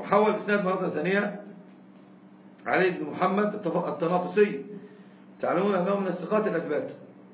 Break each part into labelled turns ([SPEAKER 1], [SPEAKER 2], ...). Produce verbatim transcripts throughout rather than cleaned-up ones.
[SPEAKER 1] وحول الإسناد مرة ثانية علي بن محمد التنافسي، تعلمون أنه من الثقات الأثبات.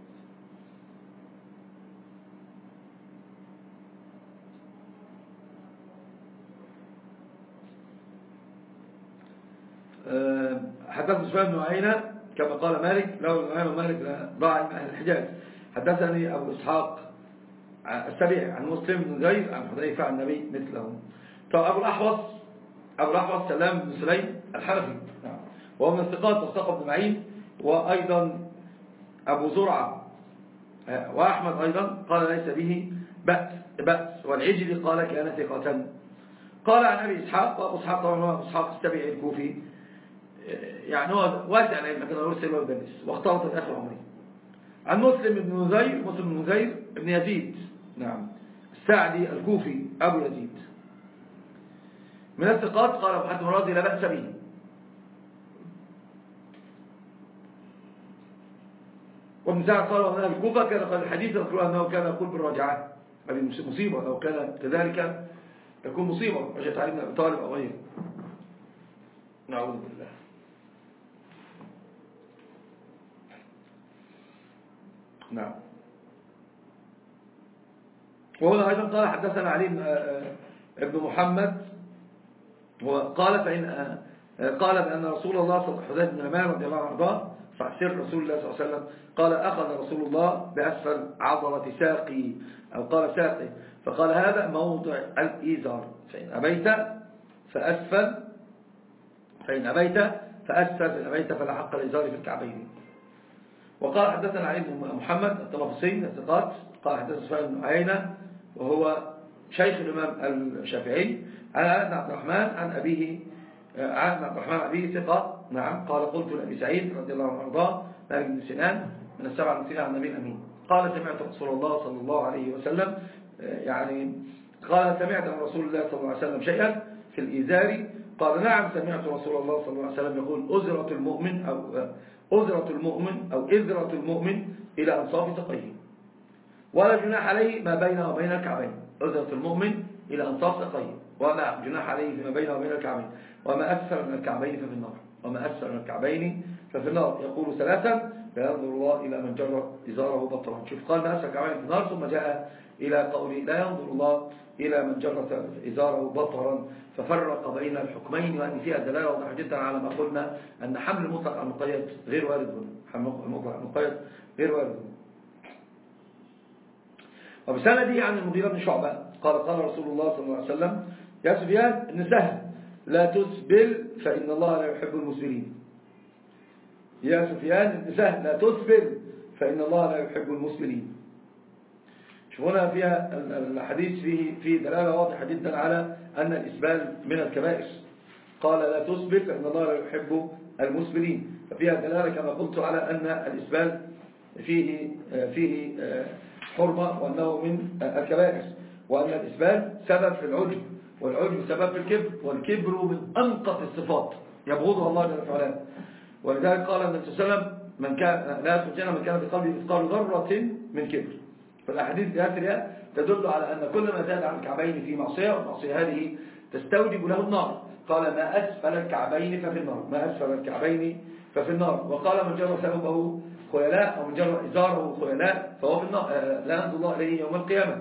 [SPEAKER 1] حدثنا سفيان بن عيينة كما قال مالك له الإمام مالك ضاع من أهل الحجاز. حدثني أبو إسحاق السبيعي عن مسلم بن زيد عن حذيفة عن النبي مثله. طب أبو الأحوص أبو الأحوص سلام بن سليم الحنفي وهو من الثقات وثق بن معين، وأيضا أبو زرعة وأحمد أيضا قال ليس به بأس بأس والعجلي قال كان ثقة. قال عن أبي إسحاق، وأبو إسحاق طبعا هو أبو إسحاق السبيعي الكوفي، يعني هو واسع العلم لكن هو يرسل ويدرس واختلط الآخر عمري. عن مسلم بن نزير مسلم بن نزير بن يزيد نعم السعدي الكوفي أبو يزيد من الثقات، قال أبو حاتم الرازي لا بأس به. وابن سعد قال أن الكوفة كان قال الحديث يذكر أنه كان يقول بالراجعات، هذه مصيبة لو كان كذلك تكون مصيبة رجعت علي بن أبي طالب أو غيره، نعوذ بالله. نعم. وهنا أيضا قال حدثنا علي بن محمد وقال فإن قال بأن رسول الله صلى الله عليه وسلم بن اليمان رضي الله عنه فسر رسول الله صلى الله عليه وسلم قال أخذ رسول الله بأسفل عضلة ساقي أو قال ساقي فقال هذا موضع الإيزار فإن أبيت فأسفل فإن أبيت فأسفل فإن أبيت فلا حق الإيزار في الكعبين. وقال حدثنا علي بن محمد الطلافسي من الثقات قال حدثنا سفيان بن عيينة وهو شيخ الإمام الشافعي عن عبد الرحمن عن أبيه عن عبد الرحمن أبيه ثقة نعم قال قلت لأبي سعيد رضي الله عنه وارضاه مالك بن سنان من السبعة المسيرين عن النبي الأمين قال سمعت رسول الله صلى الله عليه وسلم يعني قال سمعت من رسول الله صلى الله عليه وسلم شيئا في الإزار قال نعم سمعت رسول الله صلى الله عليه وسلم يقول أزرة المؤمن أو أزرة المؤمن أو إزرة المؤمن إلى أنصاف ساقيه ولا جناح عليه ما بينه وبين الكعبين. أزرة المؤمن إلى أنصاف ساقيه ولا جناح عليه فيما بينه وبين الكعبين وما أسفل من الكعبين ففي النار وما أسفل من الكعبين ففي النار. يقول ثلاثا لا ينظر الله إلى من جر إزاره بطرا. شوف قال ما أسفل الكعبين في النار ثم جاء إلى قوله لا ينظر الله إلى من جر إزاره بطرا ففرق بين الحكمين وأن فيها دلالة واضحة جدا على ما قلنا أن حمل المطلق على المقيد غير وارد هنا. حمل المطلق على المقيد غير وارد هنا. وبسندي عن المغيرة بن شعبة قال قال رسول الله صلى الله عليه وسلم يا سفيان إن سهل لا تسبل فإن الله لا يحب المسبلين. يا سفيان إن سهل لا تسبل فإن الله لا يحب المسبلين. شوفونا فيها الحديث فيه فيه دلالة واضحة جدا على أن الإسبال من الكبائر. قال لا تسبل فإن الله لا يحب المسبلين ففيها دلالة كما قلت على أن الإسبال فيه فيه حرمة وأنه من الكبائر وأن الإسبال سبب في العجب والعجب سبب في الكبر والكبر من أنقص الصفات يبغضها الله جل وعلا. ولذلك قال النبي صلى الله عليه وسلم من كان لا يسجن من كان في قلبه مثقال ذرة من كبر. فالأحاديث الآخرة تدل على أن كل ما زاد عن الكعبين في معصية والمعصية هذه تستوجب له النار. قال ما أسفل الكعبين ففي النار ما أسفل الكعبين ففي النار. وقال من جر ثوبه خيلاء أو من جر إزاره خيلاء فهو في النار لا ينظر الله إليه يوم القيامة.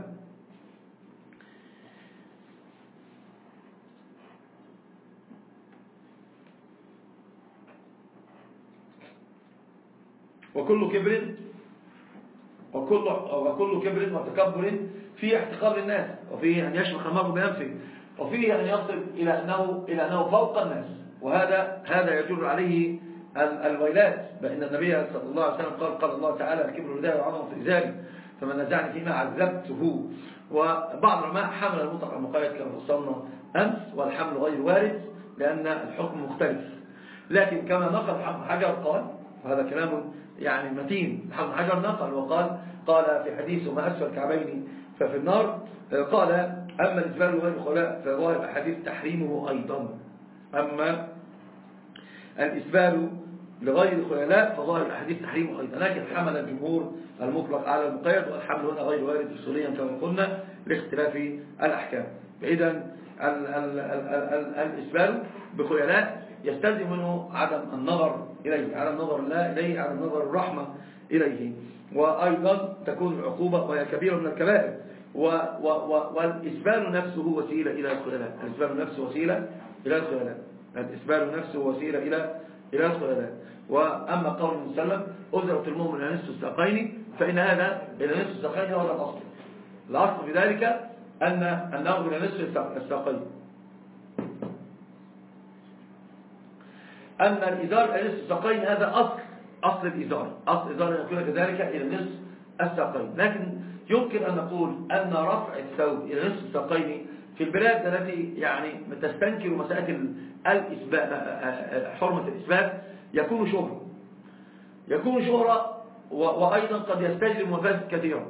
[SPEAKER 1] وكل كبر وكل وكل كبر وتكبر فيه احتقار للناس وفيه أن يشمخ المرء بنفسه وفيه أن يصل إلى أنه إلى أنه فوق الناس وهذا هذا يجر عليه الويلات. بأن النبي صلى الله عليه وسلم قال قال الله تعالى الكبر رداء وعظم في إزاري فمن نزعني فيما عذبته. وبعض العلماء حمل المطلق المقيد كما وصلنا أمس والحمل غير وارد لأن الحكم مختلف. لكن كما نقل حمل حجر قال وهذا كلام يعني متين حمل حجر نقل وقال قال في حديث ما أسفل الكعبين ففي النار قال أما الإسبال غير خلاء فظاهر الحديث تحريمه أيضا. أما الإسبال لغير خلاء فظاهر الحديث تحريمه أيضا. لكن حمل الجمهور المطلق على المقيد والحمل هنا غير وارد أصوليا كما قلنا لاختلاف الأحكام. إذن الإسبال بخيلاء يستلزم منه عدم النظر إليه، عدم النظر الله إليه، عدم النظر الرحمة إليه. وأيضا تكون العقوبة وهي كبيرة من الكبائر. والإسبال نفسه وسيلة إلى الخيلاء، الإسبال نفسه وسيلة إلى الخيلاء، الإسبال نفسه وسيلة إلى إلى الخيلاء. وأما قول النبي صلى الله عليه وسلم أزرة المؤمن إلى نصف الساقين، فإن هذا إلى نصف الساقين هو الأصل. الأصل في ذلك أن أنه إلى نصف الساقين، أن الإزار إلى نصف الساقين هذا أصل أصل الإزار، أصل الإزار أن يكون كذلك إلى نصف الساقين. لكن يمكن أن نقول أن رفع الثوب إلى نصف الساقين في البلاد التي يعني تستنكر مسألة حرمة الإسبال يكون شهرة، يكون شهرة وأيضا قد يستجلب مفاسد كثيرة.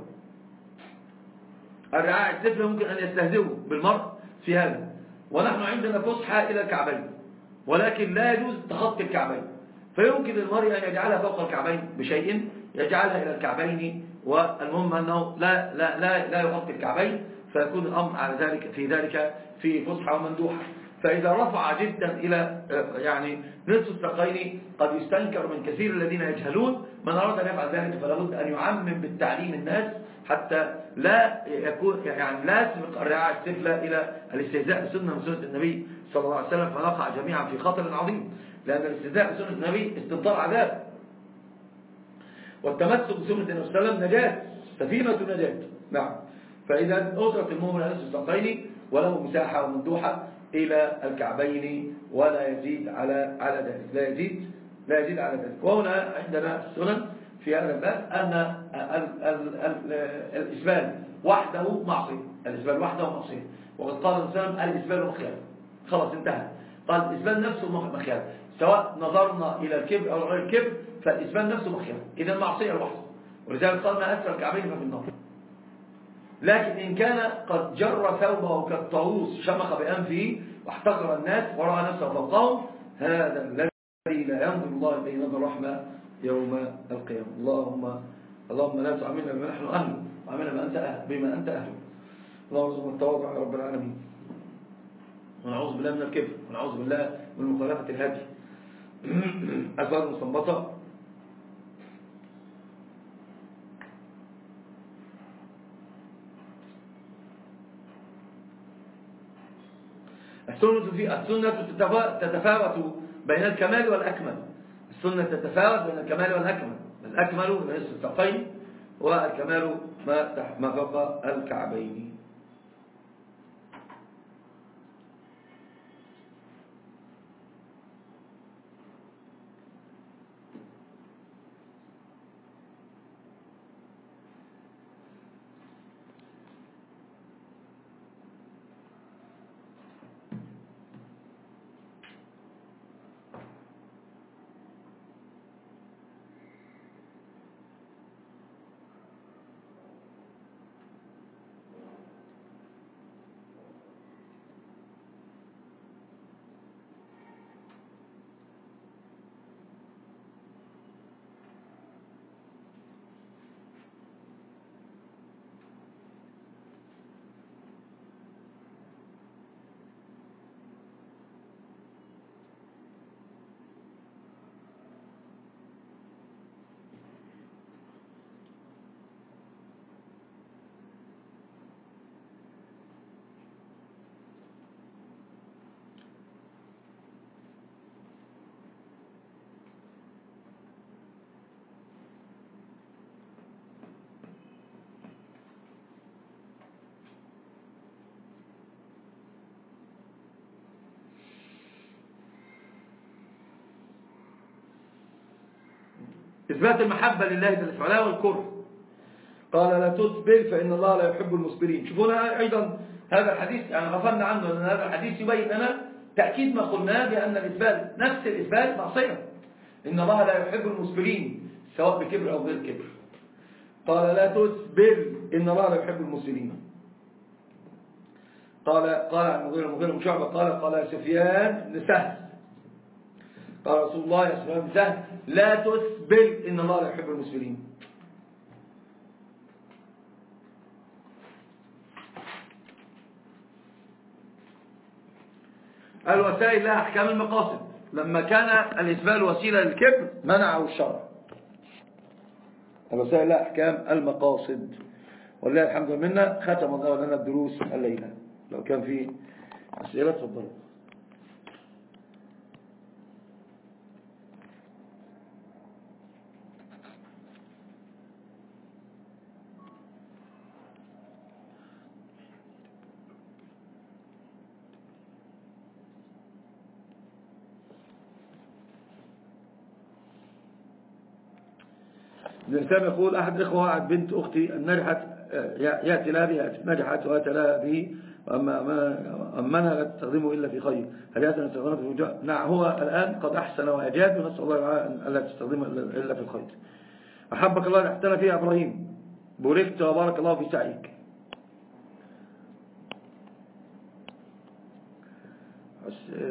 [SPEAKER 1] الرعاع الطفل ممكن أن يستهزئوا بالمرء في هذا، ونحن عندنا فسحة إلى الكعبين، ولكن لا يجوز تخطي الكعبين، فيمكن للمرء أن يجعلها فوق الكعبين بشيء، يجعلها إلى الكعبين، والمهم أنه لا لا لا لا يغطي الكعبين، فيكون الأمر على ذلك في ذلك في فسحة ومندوحة. فإذا رفع جدا إلى يعني نصف الساقين قد يستنكر من كثير الذين يجهلون. من أراد أن يفعل ذلك فلا بد أن يعمم بالتعليم الناس حتى لا يكون يعني لا يسبق الرعاع السفلى إلى الاستهزاء بسنة من سنة النبي صلى الله عليه وسلم، فنقع جميعا في خطر عظيم، لأن الاستهزاء بسنة النبي استبطال عذاب، والتمسك بسنة النبي صلى الله عليه وسلم نجاة، سفينة نجاة. نعم. فإذا أسرة المؤمن على نصف الساقين وله مساحة ومندوحة إلى الكعبين، ولا يزيد على على ذلك، لا يزيد لا يزيد على ذلك. وهنا عندنا السنن في هذا الباب أن الإسبال وحده معصية، الإسبال وحده معصية. وقد قال الإنسان الإسبال مخيال، خلاص انتهى. قال الإسبال نفسه مخيال، سواء نظرنا إلى الكبر أو غير الكبر فالإسبال نفسه مخيال، إذا معصية لوحده. ولذلك قال ما أسفل الكعبين ففي النار. لكن إن كان قد جر ثوبه كالطاووس شمخ بأنفه واحتقر الناس ورأى نفسه فوقهم، هذا الذي لا ينظر الله إليه نظر الرحمة يوم القيامة. اللهم اللهم لا تعاملنا بما نحن أهله، وعاملنا بما أنت أهل بما أنت أهله. اللهم ارزقنا التواضع يا رب العالمين، ونعوذ بالله من الكبر، ونعوذ بالله من مخالفة الهدي. أسباب المستنبطة. السنة في السنة تتفاوت بين الكمال والأكمل، السنة تتفاوت بين الكمال والأكمل، الأكمل من نصف الساقين، والكمال ما ما فوق الكعبين. إثبات المحبة لله جل وعلا والكره. قال لا تسبل فإن الله لا يحب المسبلين. شوفونا أيضا هذا الحديث يعني غفلنا عنه، لأن هذا الحديث يبين لنا تأكيد ما قلناه بأن الإسبال نفس الإسبال معصية، إن الله لا يحب المسبلين سواء بكبر أو غير كبر. قال لا تسبل إن الله لا يحب المسبلين. قال قال عن مغيرة مغيرة بن شعبة قال قال سفيان بن سهل قال رسول الله يا سفيان بن سهل لا تسبل إن الله لا يحب المسبلين. الوسائل لها أحكام المقاصد. لما كان الإسبال وسيلة للكبر منعه الشرع. الوسائل لها أحكام المقاصد. ولله الحمد لله. ختم الله لنا الدروس الليلة. لو كان في أسئلة تفضلوا. الإنسان يقول أحد إخوة وعد بنت أختي أن نجحت يأتي لها به نجحت وأتى لها به أمنها لا تستخدمه إلا في خير، هل هذا نستخدمه في وجوه؟ نعم، هو الآن قد أحسن وأجاد ونسأل الله أن لا تستخدمه إلا في الخير. أحبك الله نحتنا فيها إبراهيم، بوركت وبارك الله في سعيك.